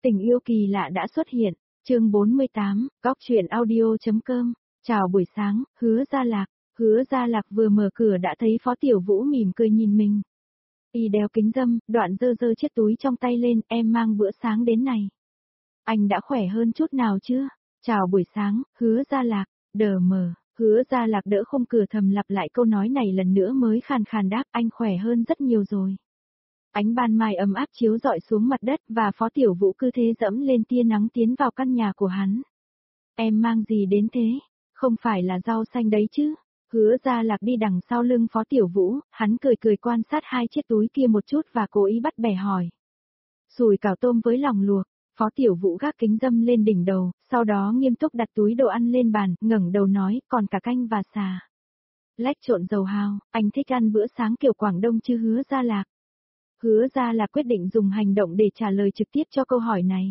Tình yêu kỳ lạ đã xuất hiện, chương 48, góc chuyện audio.com, chào buổi sáng, Hứa Gia Lạc vừa mở cửa đã thấy Phó Tiểu Vũ mỉm cười nhìn mình. Y đeo kính râm, đoạn giơ chiếc túi trong tay lên, em mang bữa sáng đến này. Anh đã khỏe hơn chút nào chưa? Chào buổi sáng, Hứa Gia Lạc, Hứa Gia Lạc đỡ khung cửa thầm lặp lại câu nói này lần nữa mới khàn khàn đáp anh khỏe hơn rất nhiều rồi. Ánh ban mai ấm áp chiếu rọi xuống mặt đất và Phó Tiểu Vũ cứ thế dẫm lên tia nắng tiến vào căn nhà của hắn. Em mang gì đến thế? Không phải là rau xanh đấy chứ? Hứa Gia Lạc đi đằng sau lưng Phó Tiểu Vũ, hắn cười quan sát hai chiếc túi kia một chút và cố ý bắt bẻ hỏi. Sủi cảo tôm với lòng luộc. Phó Tiểu Vũ gác kính râm lên đỉnh đầu, sau đó nghiêm túc đặt túi đồ ăn lên bàn, ngẩng đầu nói, còn cả canh và xà. Lách trộn dầu hào, anh thích ăn bữa sáng kiểu Quảng Đông chứ Hứa Gia Lạc? Hứa Gia Lạc quyết định dùng hành động để trả lời trực tiếp cho câu hỏi này.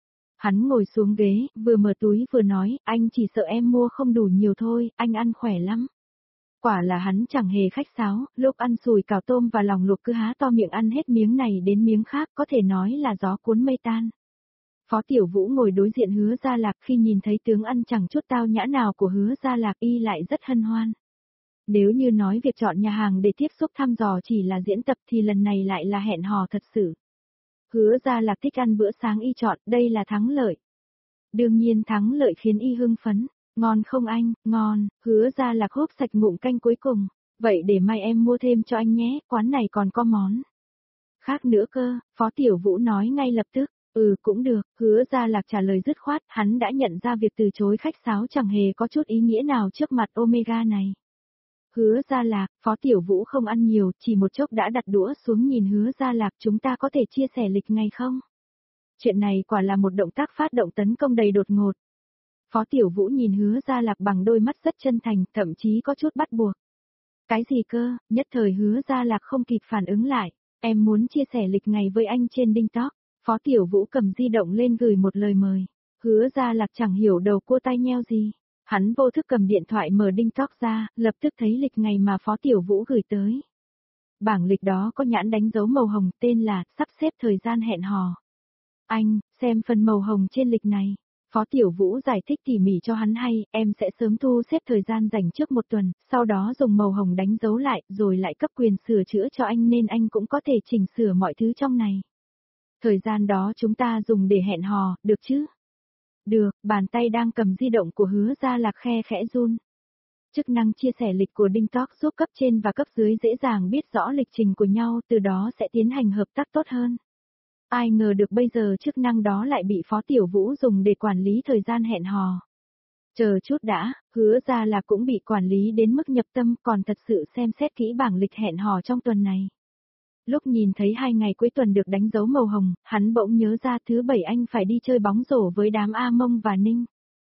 Hắn ngồi xuống ghế, vừa mở túi vừa nói, anh chỉ sợ em mua không đủ nhiều thôi, anh ăn khỏe lắm. Quả là hắn chẳng hề khách sáo, lúc ăn sùi cảo tôm và lòng luộc cứ há to miệng ăn hết miếng này đến miếng khác, có thể nói là gió cuốn mây tan. Phó Tiểu Vũ ngồi đối diện Hứa Gia Lạc, khi nhìn thấy tướng ăn chẳng chút tao nhã nào của Hứa Gia Lạc y lại rất hân hoan. Nếu như nói việc chọn nhà hàng để tiếp xúc thăm dò chỉ là diễn tập thì lần này lại là hẹn hò thật sự. Hứa Gia Lạc thích ăn bữa sáng y chọn, đây là thắng lợi. Đương nhiên thắng lợi khiến y hưng phấn. Ngon không anh? Ngon. Hứa Gia Lạc húp sạch ngụm canh cuối cùng. Vậy để mai em mua thêm cho anh nhé, quán này còn có món khác nữa cơ. Phó Tiểu Vũ nói ngay lập tức. Cũng được. Hứa Gia Lạc trả lời dứt khoát, hắn đã nhận ra việc từ chối khách sáo chẳng hề có chút ý nghĩa nào trước mặt Omega này. Hứa Gia Lạc, Phó Tiểu Vũ không ăn nhiều, chỉ một chốc đã đặt đũa xuống nhìn Hứa Gia Lạc, chúng ta có thể chia sẻ lịch ngày không? Chuyện này quả là một động tác phát động tấn công đầy đột ngột. Phó Tiểu Vũ nhìn Hứa Gia Lạc bằng đôi mắt rất chân thành, thậm chí có chút bắt buộc. Cái gì cơ? Nhất thời Hứa Gia Lạc không kịp phản ứng lại. Em muốn chia sẻ lịch ngày với anh trên TikTok. Phó Tiểu Vũ cầm di động lên gửi một lời mời. Hứa Gia Lạc chẳng hiểu đầu cua tai nheo gì. Hắn vô thức cầm điện thoại mở TikTok ra, lập tức thấy lịch ngày mà Phó Tiểu Vũ gửi tới. Bảng lịch đó có nhãn đánh dấu màu hồng, tên là sắp xếp thời gian hẹn hò. Anh, xem phần màu hồng trên lịch này. Phó Tiểu Vũ giải thích tỉ mỉ cho hắn hay, em sẽ sớm thu xếp thời gian dành trước một tuần, sau đó dùng màu hồng đánh dấu lại, rồi lại cấp quyền sửa chữa cho anh nên anh cũng có thể chỉnh sửa mọi thứ trong này. Thời gian đó chúng ta dùng để hẹn hò, được chứ? Được, bàn tay đang cầm di động của Hứa Gia Lạc khe khẽ run. Chức năng chia sẻ lịch của TikTok giúp cấp trên và cấp dưới dễ dàng biết rõ lịch trình của nhau, từ đó sẽ tiến hành hợp tác tốt hơn. Ai ngờ được bây giờ chức năng đó lại bị Phó Tiểu Vũ dùng để quản lý thời gian hẹn hò. Chờ chút đã, Hứa Gia Lạc cũng bị quản lý đến mức nhập tâm, còn thật sự xem xét kỹ bảng lịch hẹn hò trong tuần này. Lúc nhìn thấy 2 ngày cuối tuần được đánh dấu màu hồng, hắn bỗng nhớ ra thứ Bảy anh phải đi chơi bóng rổ với đám A Mông và Ninh.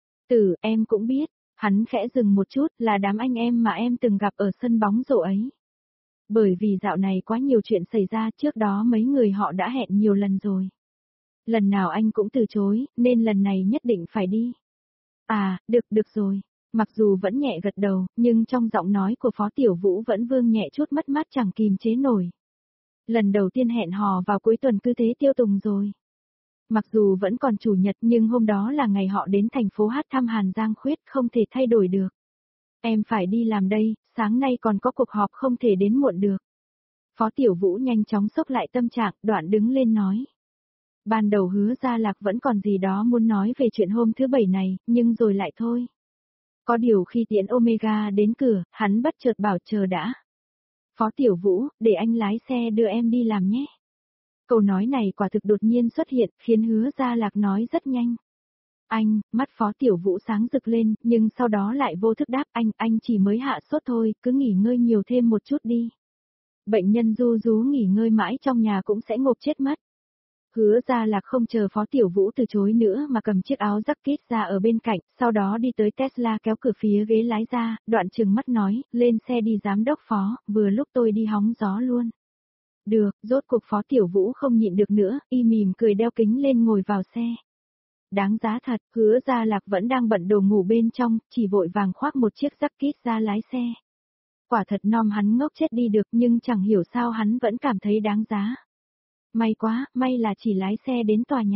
Em cũng biết, hắn khẽ dừng một chút, là đám anh em mà em từng gặp ở sân bóng rổ ấy. Bởi vì dạo này quá nhiều chuyện xảy ra, trước đó mấy người họ đã hẹn nhiều lần rồi. Lần nào anh cũng từ chối, nên lần này nhất định phải đi. À, được rồi. Mặc dù vẫn nhẹ gật đầu, nhưng trong giọng nói của Phó Tiểu Vũ vẫn vương nhẹ chút mất mát chẳng kìm chế nổi. Lần đầu tiên hẹn hò vào cuối tuần cứ thế tiêu tùng rồi. Mặc dù vẫn còn chủ nhật nhưng hôm đó là ngày họ đến thành phố hát thăm Hàn Giang Khuyết, không thể thay đổi được. Em phải đi làm đây, sáng nay còn có cuộc họp không thể đến muộn được. Phó Tiểu Vũ nhanh chóng xốc lại tâm trạng, đoạn đứng lên nói. Ban đầu Hứa Gia Lạc vẫn còn gì đó muốn nói về chuyện hôm thứ Bảy này, nhưng rồi lại thôi. Có điều khi tiễn Omega đến cửa, hắn bất chợt bảo chờ đã. Phó Tiểu Vũ, để anh lái xe đưa em đi làm nhé. Câu nói này quả thực đột nhiên xuất hiện, khiến Hứa Gia Lạc nói rất nhanh. Anh, mắt Phó Tiểu Vũ sáng rực lên, nhưng sau đó lại vô thức đáp anh chỉ mới hạ sốt thôi, cứ nghỉ ngơi nhiều thêm một chút đi. Bệnh nhân ru rú nghỉ ngơi mãi trong nhà cũng sẽ ngộp chết mất. Hứa Gia Lạc không chờ Phó Tiểu Vũ từ chối nữa mà cầm chiếc áo jacket ra ở bên cạnh, sau đó đi tới Tesla kéo cửa phía ghế lái ra, đoạn trừng mắt nói, lên xe đi giám đốc Phó, vừa lúc tôi đi hóng gió luôn. Được, rốt cuộc Phó Tiểu Vũ không nhịn được nữa, y mỉm cười đeo kính lên ngồi vào xe. Đáng giá thật, Hứa Gia Lạc vẫn đang bận đồ ngủ bên trong, chỉ vội vàng khoác một chiếc jacket ra lái xe. Quả thật nom hắn ngốc chết đi được nhưng chẳng hiểu sao hắn vẫn cảm thấy đáng giá. May quá, may là chỉ lái xe đến tòa nhà.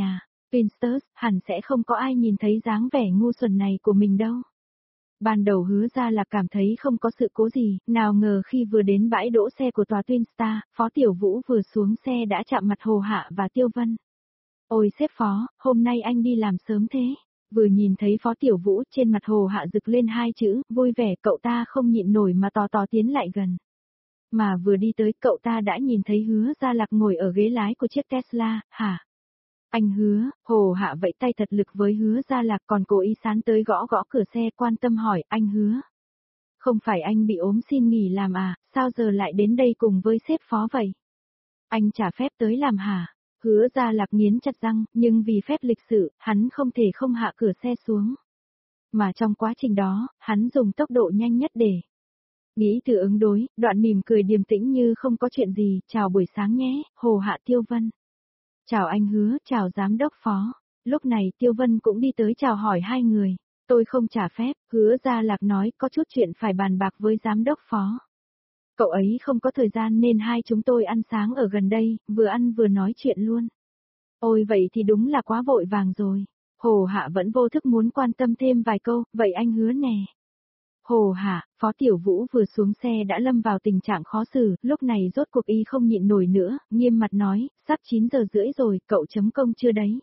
Pinsters, hẳn sẽ không có ai nhìn thấy dáng vẻ ngu xuẩn này của mình đâu. Ban đầu Hứa Gia Lạc cảm thấy không có sự cố gì, nào ngờ khi vừa đến bãi đỗ xe của tòa Twin Star, Phó Tiểu Vũ vừa xuống xe đã chạm mặt Hồ Hạ và Tiêu Vân. Ôi sếp Phó, hôm nay anh đi làm sớm thế. Vừa nhìn thấy Phó Tiểu Vũ, trên mặt Hồ Hạ rực lên hai chữ, vui vẻ, cậu ta không nhịn nổi mà tò tò tiến lại gần. Mà vừa đi tới, cậu ta đã nhìn thấy Hứa Gia Lạc ngồi ở ghế lái của chiếc Tesla. Hả? Anh Hứa, Hồ Hạ vẫy tay thật lực với Hứa Gia Lạc, còn cố ý sán tới gõ gõ cửa xe, quan tâm hỏi, anh Hứa. Không phải anh bị ốm xin nghỉ làm à, sao giờ lại đến đây cùng với sếp Phó vậy? Anh trả phép tới làm hả? Hứa Gia Lạc nghiến chặt răng, nhưng vì phép lịch sự, hắn không thể không hạ cửa xe xuống. Mà trong quá trình đó, hắn dùng tốc độ nhanh nhất để nghĩ từ ứng đối, đoạn mỉm cười điềm tĩnh như không có chuyện gì, chào buổi sáng nhé, Hồ Hạ Tiêu Vân. Chào anh Hứa, chào giám đốc Phó. Lúc này Tiêu Vân cũng đi tới chào hỏi hai người. Tôi không trả phép, Hứa Gia Lạc nói có chút chuyện phải bàn bạc với giám đốc Phó. Cậu ấy không có thời gian nên hai chúng tôi ăn sáng ở gần đây, vừa ăn vừa nói chuyện luôn. Ôi vậy thì đúng là quá vội vàng rồi. Hồ Hạ vẫn vô thức muốn quan tâm thêm vài câu, vậy anh Hứa nè. Hồ Hạ, Phó Tiểu Vũ vừa xuống xe đã lâm vào tình trạng khó xử, lúc này rốt cuộc y không nhịn nổi nữa, nghiêm mặt nói, sắp 9 giờ rưỡi rồi, cậu chấm công chưa đấy?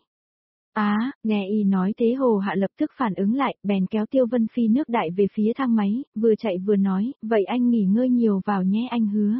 Nghe y nói thế Hồ Hạ lập tức phản ứng lại, bèn kéo Tiêu Vân phi nước đại về phía thang máy, vừa chạy vừa nói, vậy anh nghỉ ngơi nhiều vào nhé anh Hứa.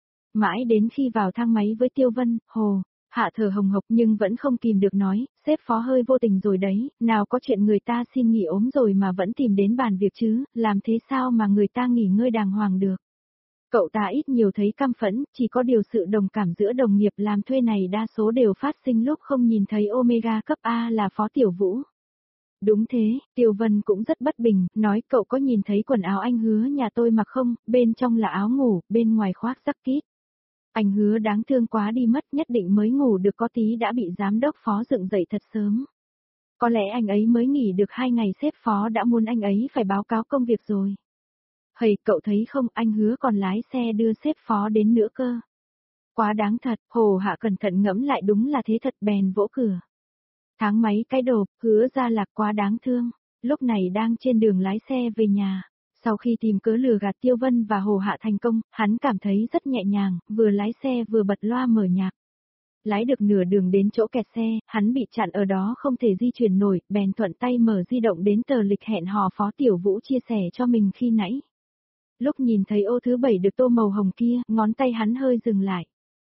Mãi đến khi vào thang máy với Tiêu Vân, Hồ Hạ thở hồng hộc nhưng vẫn không kìm được nói, sếp Phó hơi vô tình rồi đấy, nào có chuyện người ta xin nghỉ ốm rồi mà vẫn tìm đến bàn việc chứ, làm thế sao mà người ta nghỉ ngơi đàng hoàng được. Cậu ta ít nhiều thấy căm phẫn, chỉ có điều sự đồng cảm giữa đồng nghiệp làm thuê này đa số đều phát sinh lúc không nhìn thấy Omega cấp A là Phó Tiểu Vũ. Đúng thế, Tiêu Vân cũng rất bất bình, nói cậu có nhìn thấy quần áo anh Hứa nhà tôi mặc không, bên trong là áo ngủ, bên ngoài khoác jacket. Anh Hứa đáng thương quá đi mất, nhất định mới ngủ được có tí đã bị giám đốc Phó dựng dậy thật sớm. Có lẽ anh ấy mới nghỉ được 2 ngày sếp Phó đã muốn anh ấy phải báo cáo công việc rồi. Hầy, cậu thấy không, anh Hứa còn lái xe đưa sếp Phó đến nữa cơ. Quá đáng thật, Hồ Hạ cẩn thận ngẫm lại đúng là thế thật, bèn vỗ cửa. Tháng mấy cái đồ, Hứa Gia Lạc quá đáng thương, lúc này đang trên đường lái xe về nhà. Sau khi tìm cớ lừa gạt Tiêu Vân và Hồ Hạ thành công, hắn cảm thấy rất nhẹ nhàng, vừa lái xe vừa bật loa mở nhạc. Lái được nửa đường đến chỗ kẹt xe, hắn bị chặn ở đó không thể di chuyển nổi, bèn thuận tay mở di động đến tờ lịch hẹn hò Phó Tiểu Vũ chia sẻ cho mình khi nãy. Lúc nhìn thấy ô thứ 7 được tô màu hồng kia, ngón tay hắn hơi dừng lại.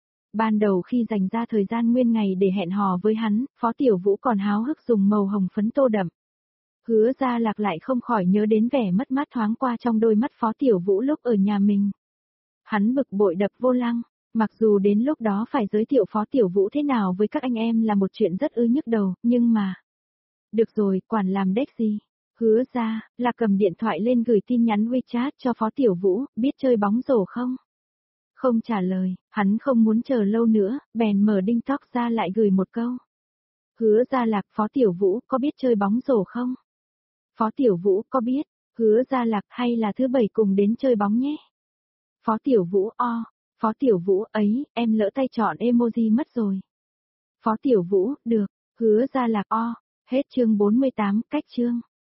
Ban đầu khi dành ra thời gian nguyên ngày để hẹn hò với hắn, Phó Tiểu Vũ còn háo hức dùng màu hồng phấn tô đậm. Hứa Gia Lạc lại không khỏi nhớ đến vẻ mất mát thoáng qua trong đôi mắt Phó Tiểu Vũ lúc ở nhà mình. Hắn bực bội đập vô lăng, mặc dù đến lúc đó phải giới thiệu Phó Tiểu Vũ thế nào với các anh em là một chuyện rất nhức đầu, nhưng mà... Được rồi, quản làm đếch gì. Hứa Gia Lạc cầm điện thoại lên gửi tin nhắn WeChat cho Phó Tiểu Vũ, biết chơi bóng rổ không? Không trả lời, hắn không muốn chờ lâu nữa, bèn mở đinh tóc ra lại gửi một câu. Hứa Gia Lạc, Phó Tiểu Vũ, có biết chơi bóng rổ không? Phó Tiểu Vũ, có biết. Hứa Gia Lạc, hay là thứ 7 cùng đến chơi bóng nhé? Phó Tiểu Vũ, Phó Tiểu Vũ, ấy, em lỡ tay chọn emoji mất rồi. Phó Tiểu Vũ, được. Hứa Gia Lạc, Hết chương 48, cách chương.